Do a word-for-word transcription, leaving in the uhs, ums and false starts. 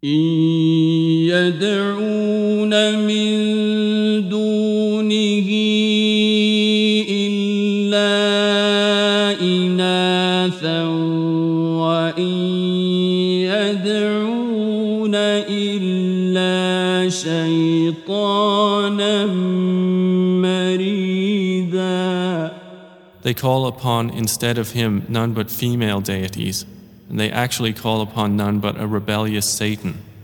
إن يدعون من دونه إلا إناثا وإن يدعون إلا شيطانا مريدا. They call upon instead of him none but female deities, and they actually call upon none but a rebellious Satan.